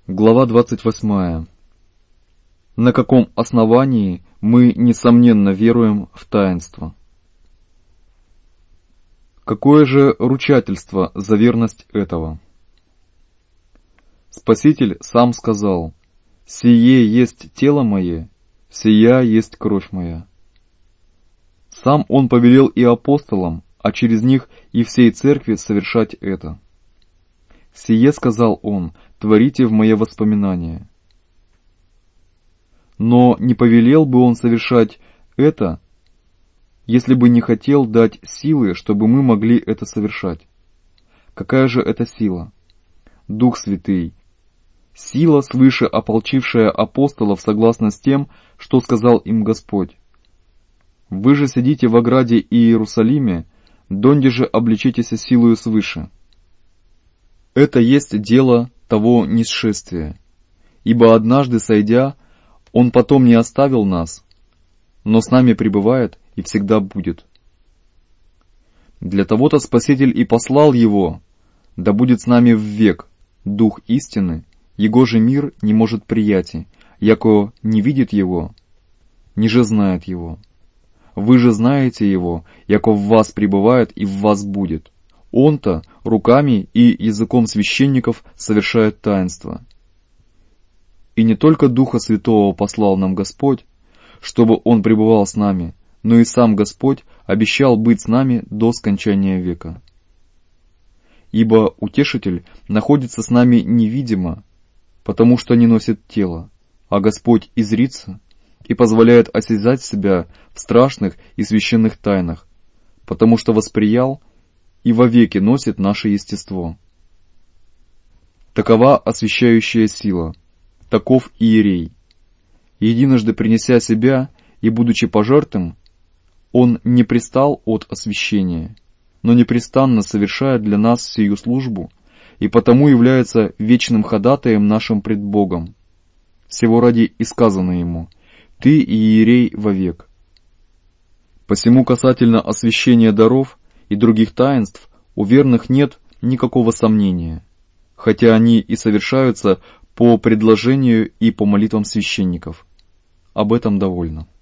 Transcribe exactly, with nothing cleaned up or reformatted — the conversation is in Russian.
Глава двадцать восьмая. На каком основании мы, несомненно, веруем в таинство? Какое же ручательство за верность этого? Спаситель сам сказал: «Сие есть тело мое, сия есть кровь моя». Сам Он повелел и апостолам, а через них и всей церкви совершать это. «Сие, — сказал Он, — творите в мое воспоминание». Но не повелел бы Он совершать это, если бы не хотел дать силы, чтобы мы могли это совершать. Какая же это сила? Дух Святый. Сила, свыше ополчившая апостолов согласно с тем, что сказал им Господь. «Вы же сидите в ограде Иерусалиме, донде же обличитесь силою свыше». Это есть дело того нисшествия, ибо однажды сойдя, Он потом не оставил нас, но с нами пребывает и всегда будет. Для того-то Спаситель и послал Его, да будет с нами ввек Дух истины, Его же мир не может приятий, яко не видит Его, ниже знает Его. Вы же знаете Его, яко в вас пребывает и в вас будет. Он-то руками и языком священников совершает таинство. И не только Духа Святого послал нам Господь, чтобы Он пребывал с нами, но и сам Господь обещал быть с нами до скончания века. Ибо Утешитель находится с нами невидимо, потому что не носит тело, а Господь изрится и позволяет осязать себя в страшных и священных тайнах, потому что восприял и вовеки носит наше естество. Такова освящающая сила, таков иерей. Единожды принеся себя и будучи пожертвым, он не пристал от освящения, но непрестанно совершает для нас сию службу и потому является вечным ходатаем нашим пред Богом. Всего ради и сказано ему: «Ты иерей вовек». Посему касательно освящения даров и других таинств у верных нет никакого сомнения, хотя они и совершаются по предложению и по молитвам священников. Об этом довольно.